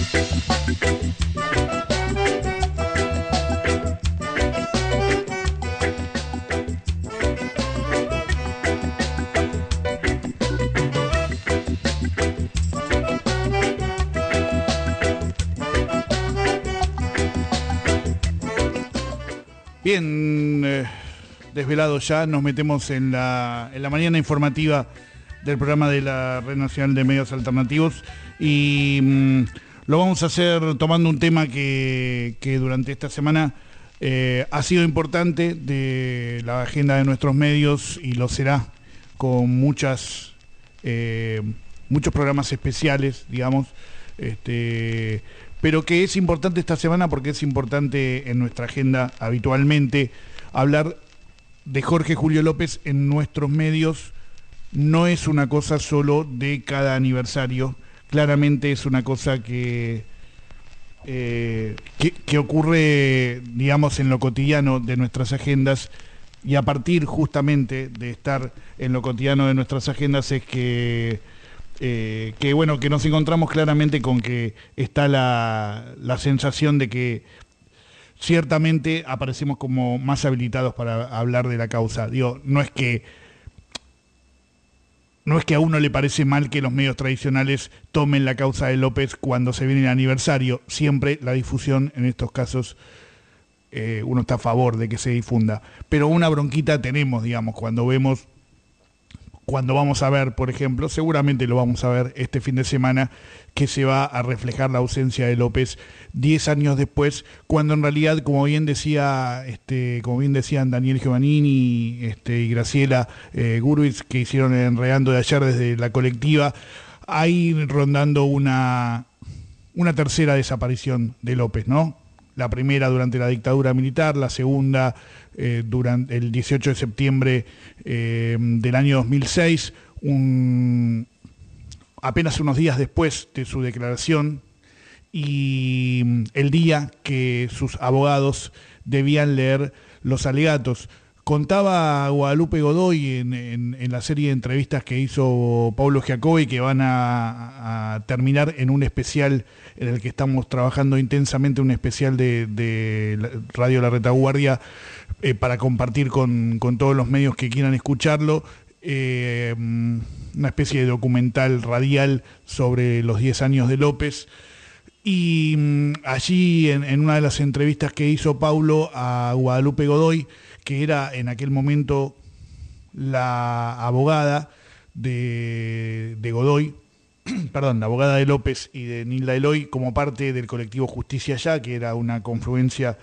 Bien, desvelado ya, nos metemos en la mañana informativa del programa de la Red Nacional de Medios Alternativos y lo vamos a hacer tomando un tema que durante esta semana ha sido importante de la agenda de nuestros medios y lo será con muchos programas especiales, digamos, pero que es importante esta semana porque es importante en nuestra agenda habitualmente hablar de Jorge Julio López en nuestros medios. No es una cosa solo de cada aniversario, claramente es una cosa que ocurre, digamos, en lo cotidiano de nuestras agendas, y a partir justamente de estar en lo cotidiano de nuestras agendas es que nos encontramos claramente con que está la sensación de que ciertamente aparecemos como más habilitados para hablar de la causa. Digo, no es que a uno le parece mal que los medios tradicionales tomen la causa de López cuando se viene el aniversario. Siempre la difusión, en estos casos, uno está a favor de que se difunda. Pero una bronquita tenemos, digamos, cuando vamos a ver, por ejemplo, seguramente lo vamos a ver este fin de semana, que se va a reflejar la ausencia de López 10 años después, cuando en realidad, como bien decían Daniel Giovannini y Graciela Gurwitz, que hicieron el Enredando de ayer desde la colectiva, hay rondando una tercera desaparición de López, ¿no? La primera durante la dictadura militar, la segunda durante el 18 de septiembre del año 2006, apenas unos días después de su declaración y el día que sus abogados debían leer los alegatos. Contaba Guadalupe Godoy en la serie de entrevistas que hizo Paulo Giacobbe, que van a terminar en un especial en el que estamos trabajando intensamente, un especial de Radio La Retaguardia, para compartir con todos los medios que quieran escucharlo, una especie de documental radial sobre los 10 años de López. Y allí, en una de las entrevistas que hizo Paulo a Guadalupe Godoy, que era en aquel momento la abogada de Godoy, perdón, la abogada de López y de Nilda Eloy, como parte del colectivo Justicia Ya, que era una confluencia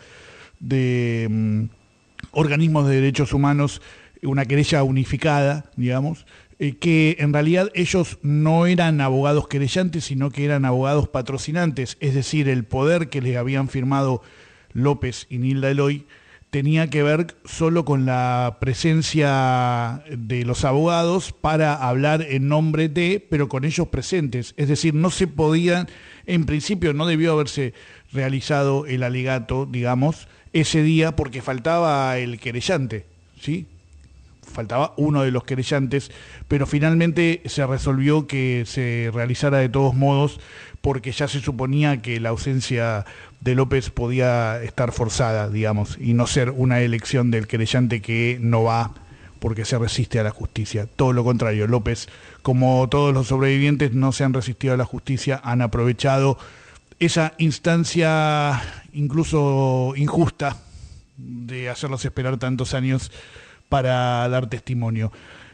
de organismos de derechos humanos, una querella unificada, digamos, que en realidad ellos no eran abogados querellantes, sino que eran abogados patrocinantes, es decir, el poder que les habían firmado López y Nilda Eloy tenía que ver solo con la presencia de los abogados para hablar en nombre de, pero con ellos presentes. Es decir, no se podían, en principio no debió haberse realizado el alegato, digamos, ese día porque faltaba el querellante, ¿sí? Faltaba uno de los querellantes, pero finalmente se resolvió que se realizara de todos modos porque ya se suponía que la ausencia de López podía estar forzada, digamos, y no ser una elección del querellante que no va porque se resiste a la justicia. Todo lo contrario, López, como todos los sobrevivientes, no se han resistido a la justicia, han aprovechado esa instancia incluso injusta de hacerlos esperar tantos años para dar testimonio.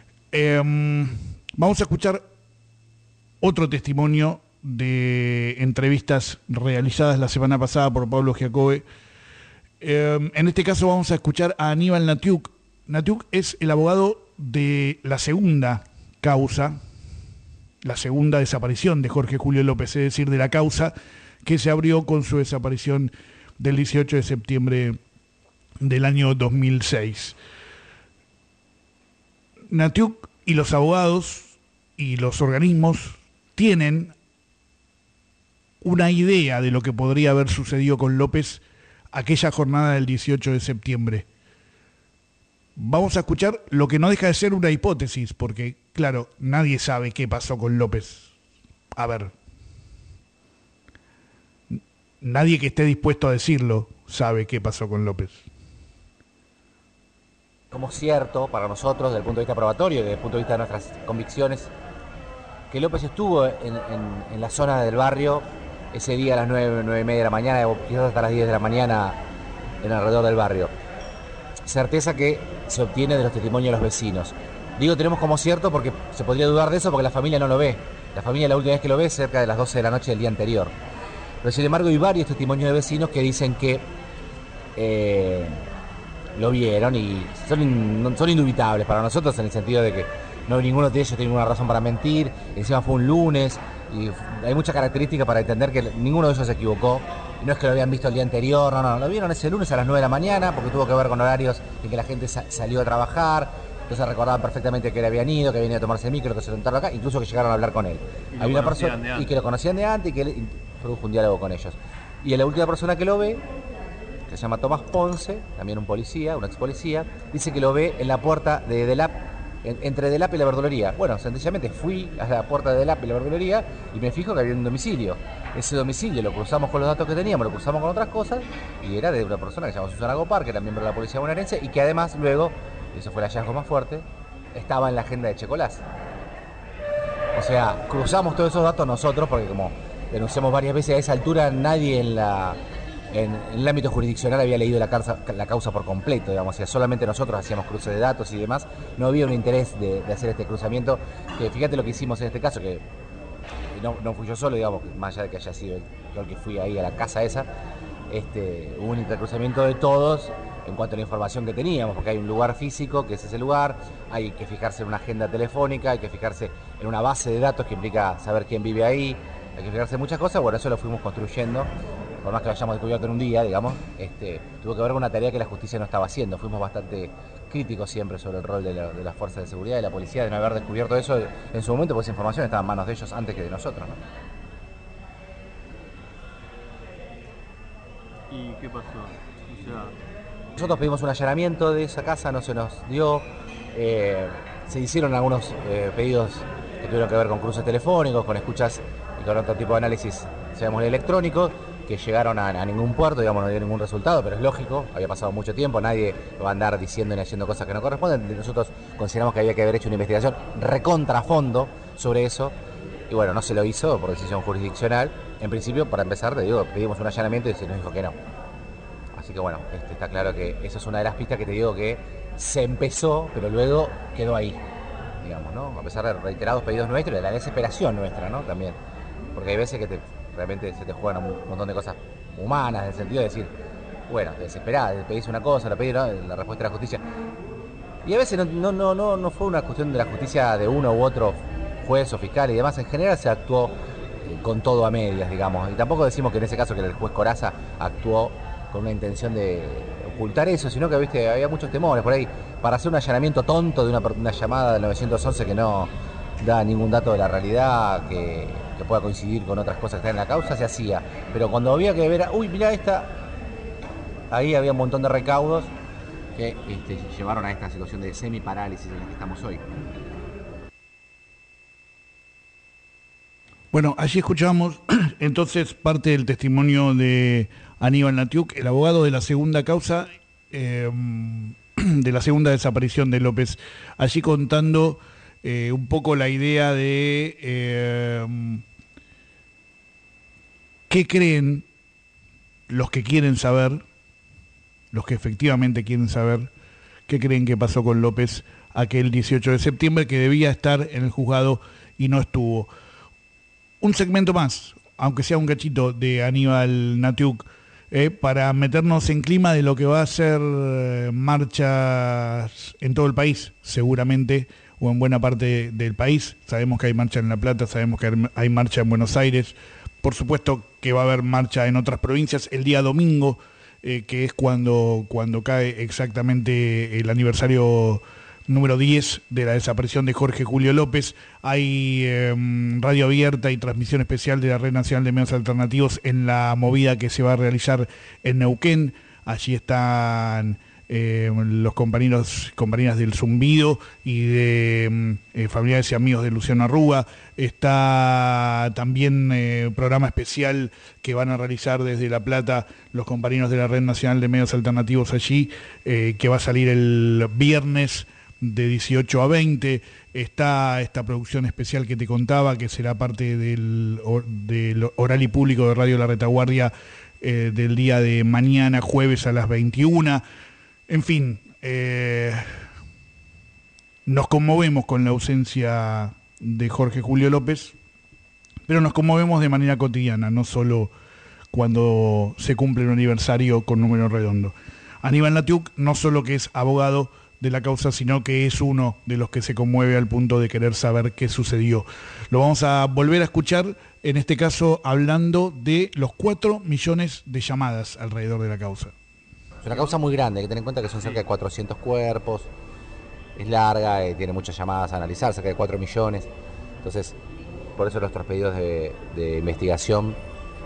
Vamos a escuchar otro testimonio de entrevistas realizadas la semana pasada por Paulo Giacobbe. En este caso vamos a escuchar a Aníbal Natiuk. Natiuk es el abogado de la segunda causa, la segunda desaparición de Jorge Julio López, es decir, de la causa que se abrió con su desaparición del 18 de septiembre del año 2006. Natiuk y los abogados y los organismos tienen una idea de lo que podría haber sucedido con López aquella jornada del 18 de septiembre. Vamos a escuchar lo que no deja de ser una hipótesis, porque, claro, nadie sabe qué pasó con López. A ver. nadie que esté dispuesto a decirlo sabe qué pasó con López. Como cierto para nosotros, desde el punto de vista probatorio y desde el punto de vista de nuestras convicciones, que López estuvo en la zona del barrio ese día a las 9:30 de la mañana, o quizás hasta las 10 de la mañana en alrededor del barrio. Certeza que se obtiene de los testimonios de los vecinos. Digo tenemos como cierto porque se podría dudar de eso porque la familia no lo ve. La familia la última vez que lo ve es cerca de las 12 de la noche del día anterior. Pero sin embargo hay varios testimonios de vecinos que dicen que lo vieron y son indubitables para nosotros en el sentido de que no ninguno de ellos tiene ninguna razón para mentir. Encima fue un lunes y hay mucha característica para entender que ninguno de ellos se equivocó. Y no es que lo habían visto el día anterior, no, lo vieron ese lunes a las 9 de la mañana porque tuvo que ver con horarios en que la gente salió a trabajar. Entonces recordaban perfectamente que le habían ido, que habían ido a tomarse el micro, que se sentaron acá, incluso que llegaron a hablar con él. Había una persona y que lo conocían de antes y que él produjo un diálogo con ellos. Y la última persona que lo ve, que se llama Tomás Ponce, también un policía, un ex policía, dice que lo ve en la puerta de Delap, entre Delap y la verdulería. Bueno, sencillamente fui a la puerta de Delap y la verdulería y me fijo que había un domicilio. Ese domicilio lo cruzamos con los datos que teníamos, lo cruzamos con otras cosas y era de una persona que se llama Susana Gopar, que era miembro de la policía bonaerense y que además luego, eso fue el hallazgo más fuerte, estaba en la agenda de Checolás. O sea, cruzamos todos esos datos nosotros porque como denunciamos varias veces a esa altura, nadie en el ámbito jurisdiccional había leído la causa por completo, digamos, o sea, solamente nosotros hacíamos cruces de datos y demás, no había un interés de hacer este cruzamiento, que fíjate lo que hicimos en este caso, que no fui yo solo, digamos, más allá de que haya sido yo el que fui ahí a la casa esa, hubo un intercruzamiento de todos en cuanto a la información que teníamos, porque hay un lugar físico, que es ese lugar, hay que fijarse en una agenda telefónica, hay que fijarse en una base de datos que implica saber quién vive ahí, hay que fijarse en muchas cosas, bueno, eso lo fuimos construyendo, por más que lo hayamos descubierto en un día, digamos, tuvo que ver con una tarea que la justicia no estaba haciendo, fuimos bastante críticos siempre sobre el rol de las fuerzas de seguridad y de la policía, de no haber descubierto eso en su momento, porque esa información estaba en manos de ellos antes que de nosotros, ¿no? ¿Y qué pasó? O sea... Nosotros pedimos un allanamiento de esa casa, no se nos dio. Se hicieron algunos pedidos que tuvieron que ver con cruces telefónicos, con escuchas y con otro tipo de análisis, sabemos, electrónicos, que llegaron a ningún puerto, digamos, no dio ningún resultado, pero es lógico, había pasado mucho tiempo, nadie va a andar diciendo ni haciendo cosas que no corresponden. Nosotros consideramos que había que haber hecho una investigación recontra fondo sobre eso, y bueno, no se lo hizo por decisión jurisdiccional. En principio, para empezar, te digo, pedimos un allanamiento y se nos dijo que no. Así que bueno, está claro que esa es una de las pistas que te digo que se empezó, pero luego quedó ahí, digamos, ¿no? A pesar de reiterados pedidos nuestros y de la desesperación nuestra, ¿no? También, porque hay veces que realmente se te juegan un montón de cosas humanas, en el sentido de decir, bueno, te desesperás, pedís una cosa, la pedís, ¿no? La respuesta de la justicia. Y a veces no fue una cuestión de la justicia de uno u otro juez o fiscal y demás, en general se actuó con todo a medias, digamos, y tampoco decimos que en ese caso que el juez Corazza actuó con una intención de ocultar eso, sino que, viste, había muchos temores por ahí. Para hacer un allanamiento tonto de una llamada del 911 que no da ningún dato de la realidad, que pueda coincidir con otras cosas que están en la causa, se hacía. Pero cuando había que ver, uy, mirá esta, ahí había un montón de recaudos que llevaron a esta situación de semi-parálisis en la que estamos hoy. Bueno, allí escuchamos entonces parte del testimonio de Aníbal Natiuk, el abogado de la segunda causa, de la segunda desaparición de López, allí contando un poco la idea de qué creen los que quieren saber, los que efectivamente quieren saber, qué creen que pasó con López aquel 18 de septiembre, que debía estar en el juzgado y no estuvo. Un segmento más, aunque sea un cachito, de Aníbal Natiuk, para meternos en clima de lo que va a ser marchas en todo el país, seguramente, o en buena parte del país. Sabemos que hay marcha en La Plata, sabemos que hay marcha en Buenos Aires, por supuesto que va a haber marcha en otras provincias el día domingo, que es cuando cae exactamente el aniversario número 10 de la desaparición de Jorge Julio López. Hay radio abierta y transmisión especial de la Red Nacional de Medios Alternativos en la movida que se va a realizar en Neuquén. Allí están los compañeras del Zumbido y de familiares y amigos de Luciano Arruga. Está también programa especial que van a realizar desde La Plata los compañeros de la Red Nacional de Medios Alternativos allí, que va a salir el viernes de 18 a 20. Está esta producción especial que te contaba, que será parte del oral y público de Radio La Retaguardia del día de mañana, jueves a las 21. En fin, nos conmovemos con la ausencia de Jorge Julio López, pero nos conmovemos de manera cotidiana, no solo cuando se cumple un aniversario con número redondo. Aníbal Natiuk no solo que es abogado de la causa, sino que es uno de los que se conmueve al punto de querer saber qué sucedió. Lo vamos a volver a escuchar, en este caso hablando de los 4 millones de llamadas alrededor de la causa. Es una causa muy grande, hay que tener en cuenta que son cerca de 400 cuerpos, es larga, tiene muchas llamadas a analizar, cerca de 4 millones. Entonces, por eso nuestros pedidos de investigación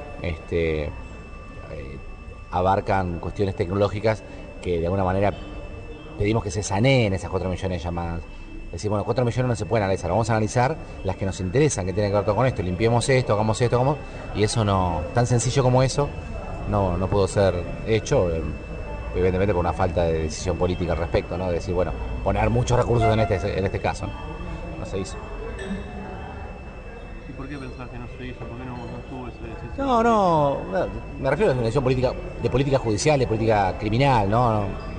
abarcan cuestiones tecnológicas que de alguna manera pedimos que se saneen esas 4 millones de llamadas. Decir, bueno, 4 millones no se pueden analizar, vamos a analizar las que nos interesan, que tienen que ver todo con esto, limpiemos esto, hagamos esto, y eso no, tan sencillo como eso, no pudo ser hecho, evidentemente por una falta de decisión política al respecto, ¿no? De decir, bueno, poner muchos recursos en este caso, no se hizo. ¿Y por qué pensás que no se hizo? ¿Por qué no tuvo esa decisión? No, me refiero a una decisión política, de política judicial, de política criminal, ¿no?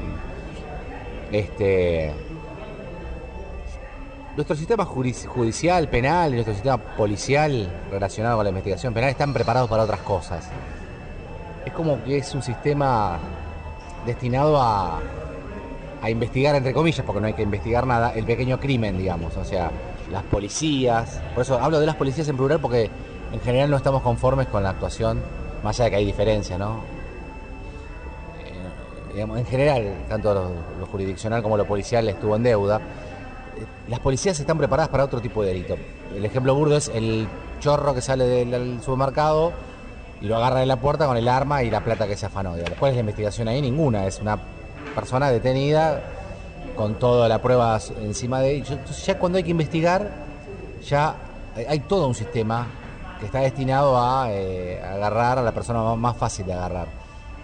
Nuestro sistema judicial, penal y nuestro sistema policial relacionado con la investigación penal están preparados para otras cosas. Es como que es un sistema destinado a investigar, entre comillas, porque no hay que investigar nada, el pequeño crimen, digamos. O sea, las policías, por eso hablo de las policías en plural, porque en general no estamos conformes con la actuación, más allá de que hay diferencias, ¿no? Digamos, en general, tanto lo jurisdiccional como lo policial estuvo en deuda. Las policías están preparadas para otro tipo de delito. El ejemplo burdo es el chorro que sale del supermercado y lo agarra en la puerta con el arma y la plata que se afanó. ¿Cuál es la investigación ahí? Ninguna. Es una persona detenida con toda la prueba encima de ellos. Entonces ya cuando hay que investigar, ya hay todo un sistema que está destinado a agarrar a la persona más fácil de agarrar.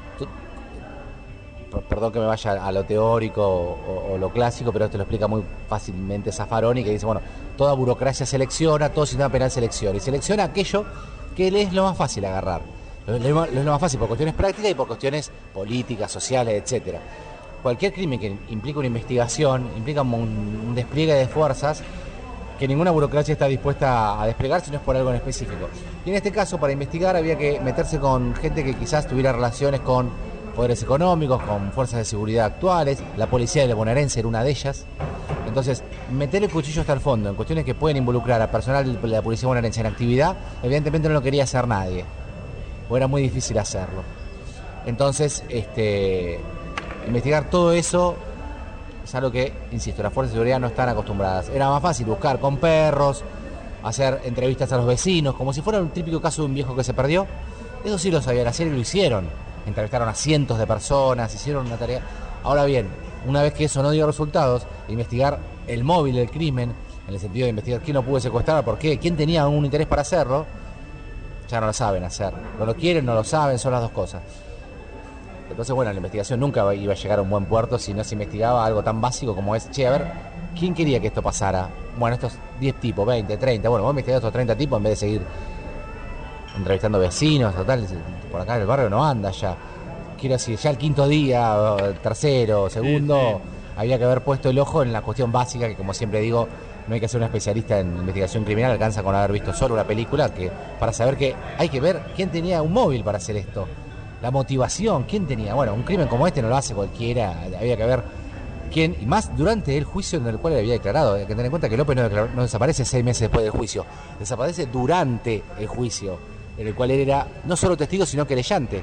Perdón que me vaya a lo teórico o lo clásico, pero esto lo explica muy fácilmente Zaffaroni, que dice, bueno, toda burocracia selecciona, todo sistema penal selecciona, y selecciona aquello que le es lo más fácil agarrar. Es lo más fácil por cuestiones prácticas y por cuestiones políticas, sociales, etcétera. Cualquier crimen que implica una investigación, implica un despliegue de fuerzas que ninguna burocracia está dispuesta a desplegar si no es por algo en específico. Y en este caso, para investigar, había que meterse con gente que quizás tuviera relaciones con poderes económicos, con fuerzas de seguridad actuales. La policía de la bonaerense era una de ellas. Entonces, meter el cuchillo hasta el fondo en cuestiones que pueden involucrar a personal de la policía bonaerense en actividad, evidentemente no lo quería hacer nadie, o era muy difícil hacerlo. Entonces, investigar todo eso es algo que, insisto, las fuerzas de seguridad no están acostumbradas. Era más fácil buscar con perros, hacer entrevistas a los vecinos, como si fuera un típico caso de un viejo que se perdió. Eso sí lo sabían hacer y lo hicieron. Entrevistaron a cientos de personas, hicieron una tarea. Ahora bien, una vez que eso no dio resultados, investigar el móvil del crimen, en el sentido de investigar quién lo pudo secuestrar, por qué, quién tenía un interés para hacerlo, ya no lo saben hacer. No lo quieren, no lo saben, son las dos cosas. Entonces, bueno, la investigación nunca iba a llegar a un buen puerto si no se investigaba algo tan básico como es, che, a ver, ¿quién quería que esto pasara? Bueno, estos 10 tipos, 20, 30, bueno, vos investigás estos 30 tipos en vez de seguir entrevistando vecinos, total, por acá en el barrio no anda ya. Quiero decir, ya el quinto día, tercero, segundo, había que haber puesto el ojo en la cuestión básica, que como siempre digo, no hay que ser un especialista en investigación criminal, alcanza con haber visto solo una película, que para saber que hay que ver quién tenía un móvil para hacer esto. La motivación, quién tenía. Bueno, un crimen como este no lo hace cualquiera, había que ver quién, y más durante el juicio en el cual él había declarado. Hay que tener en cuenta que López no desaparece 6 meses después del juicio, desaparece durante el juicio, en el cual él era no solo testigo, sino querellante.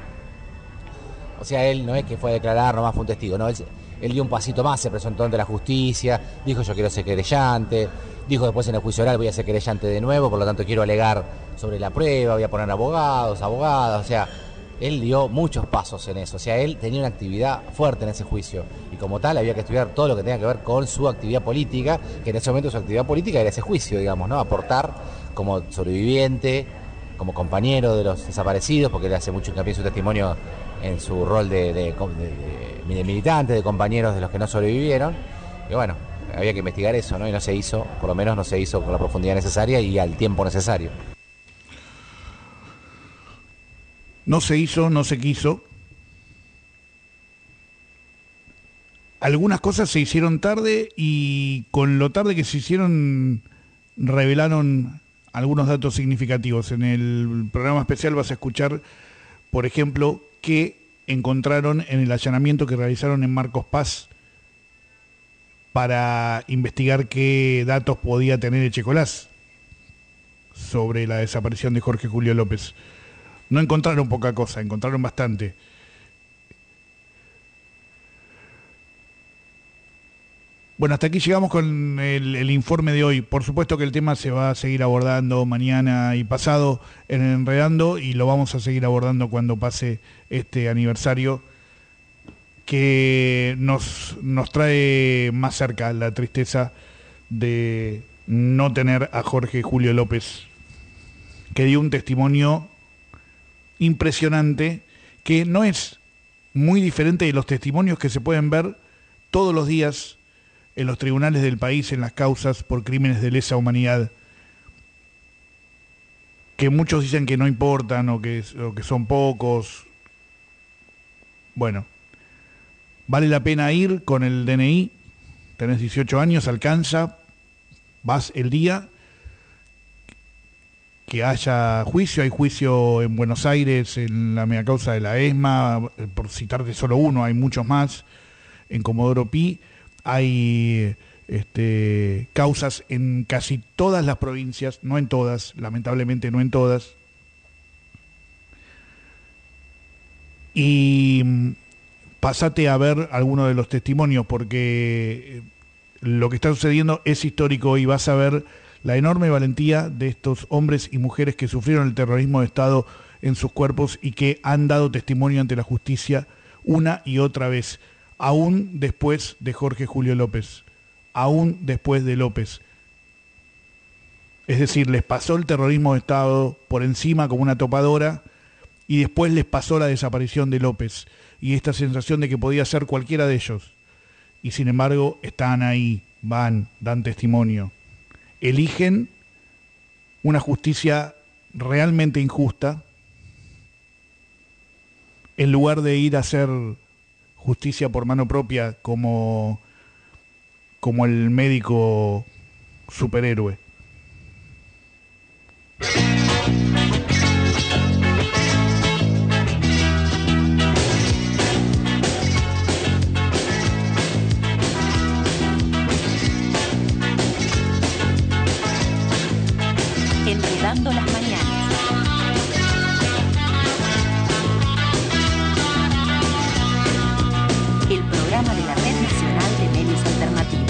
O sea, él no es que fue a declarar, nomás fue un testigo, no, él dio un pasito más, se presentó ante la justicia, dijo yo quiero ser querellante, dijo después en el juicio oral voy a ser querellante de nuevo, por lo tanto quiero alegar sobre la prueba, voy a poner abogados, abogadas, o sea, él dio muchos pasos en eso. O sea, él tenía una actividad fuerte en ese juicio. Y como tal, había que estudiar todo lo que tenía que ver con su actividad política, que en ese momento su actividad política era ese juicio, digamos, ¿no? Aportar como sobreviviente, como compañero de los desaparecidos, porque él hace mucho hincapié en su testimonio en su rol de militante, de compañeros de los que no sobrevivieron. Y bueno, había que investigar eso, ¿no? Y no se hizo, por lo menos no se hizo con la profundidad necesaria y al tiempo necesario. No se hizo, no se quiso. Algunas cosas se hicieron tarde y con lo tarde que se hicieron revelaron algunos datos significativos. En el programa especial vas a escuchar, por ejemplo, que encontraron en el allanamiento que realizaron en Marcos Paz para investigar qué datos podía tener Echecolás sobre la desaparición de Jorge Julio López. No encontraron poca cosa, encontraron bastante. Bueno, hasta aquí llegamos con el informe de hoy. Por supuesto que el tema se va a seguir abordando mañana y pasado en Enredando, y lo vamos a seguir abordando cuando pase este aniversario que nos trae más cerca la tristeza de no tener a Jorge Julio López, que dio un testimonio impresionante, que no es muy diferente de los testimonios que se pueden ver todos los días en los tribunales del país, en las causas por crímenes de lesa humanidad, que muchos dicen que no importan o que son pocos. Bueno, vale la pena ir con el DNI, tenés 18 años, alcanza, vas el día que haya juicio. Hay juicio en Buenos Aires en la mega causa de la ESMA, por citarte solo uno, hay muchos más. En Comodoro Pi hay causas en casi todas las provincias, no en todas, lamentablemente no en todas. Y pasate a ver alguno de los testimonios, porque lo que está sucediendo es histórico, y vas a ver la enorme valentía de estos hombres y mujeres que sufrieron el terrorismo de Estado en sus cuerpos y que han dado testimonio ante la justicia una y otra vez, aún después de Jorge Julio López, aún después de López. Es decir, les pasó el terrorismo de Estado por encima como una topadora, y después les pasó la desaparición de López y esta sensación de que podía ser cualquiera de ellos. Y sin embargo están ahí, van, dan testimonio. Eligen una justicia realmente injusta en lugar de ir a hacer justicia por mano propia como el médico superhéroe. Enredando las mañanas. El programa de la Red Nacional de Medios Alternativos.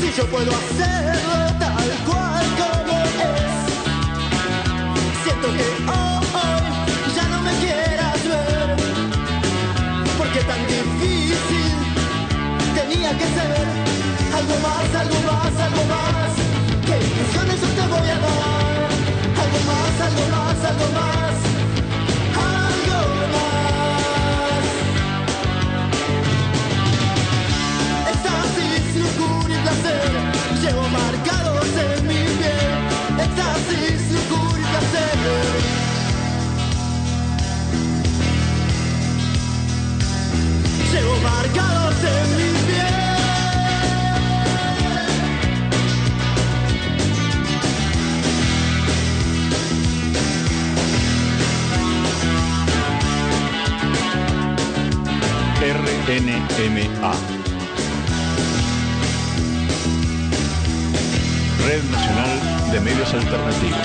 y yo puedo hacerlo tal cual como es. Siento que hoy ya no me quieras ver, porque tan difícil tenía que ser. Algo más, algo más, algo más, que ilusiones yo te voy a dar. Algo más, algo más, algo más, algo más. Éxtasis, locura y placer, llevo marcados en mi piel. Éxtasis, locura y placer. Llevo marcados en mi piel. RNMA, Red Nacional de Medios Alternativos.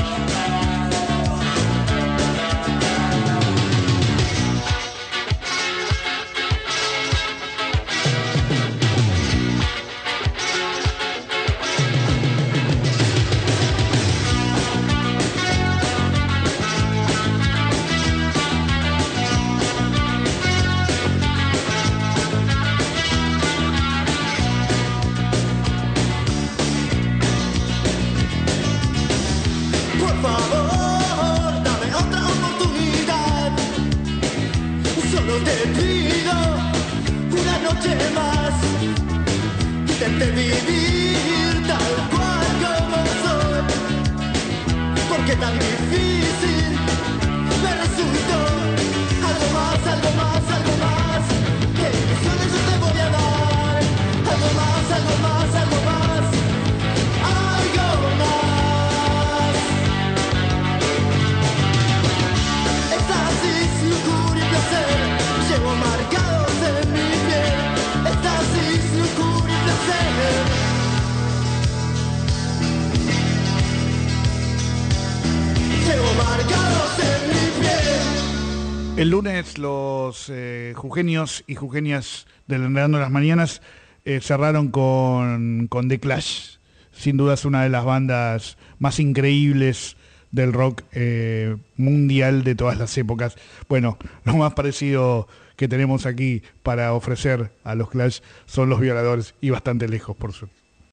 Por favor, dame otra oportunidad. Solo te pido una noche más. Intente vivir tal cual como soy, porque tan difícil me resultó. Algo más, algo más, algo más, que ilusiones yo te voy a dar. Algo más, algo más, algo más, algo más. Éxtasis, locura y placer, llevo marcados en mi piel. Éxtasis, locura y placer. Llevo marcados en mi piel. El lunes los jujeños y jujeñas del Enredando las Mañanas cerraron con The Clash. Sin duda es una de las bandas más increíbles del rock mundial de todas las épocas. Bueno, lo más parecido que tenemos aquí para ofrecer a los Clash son Los Violadores, y bastante lejos, por suerte.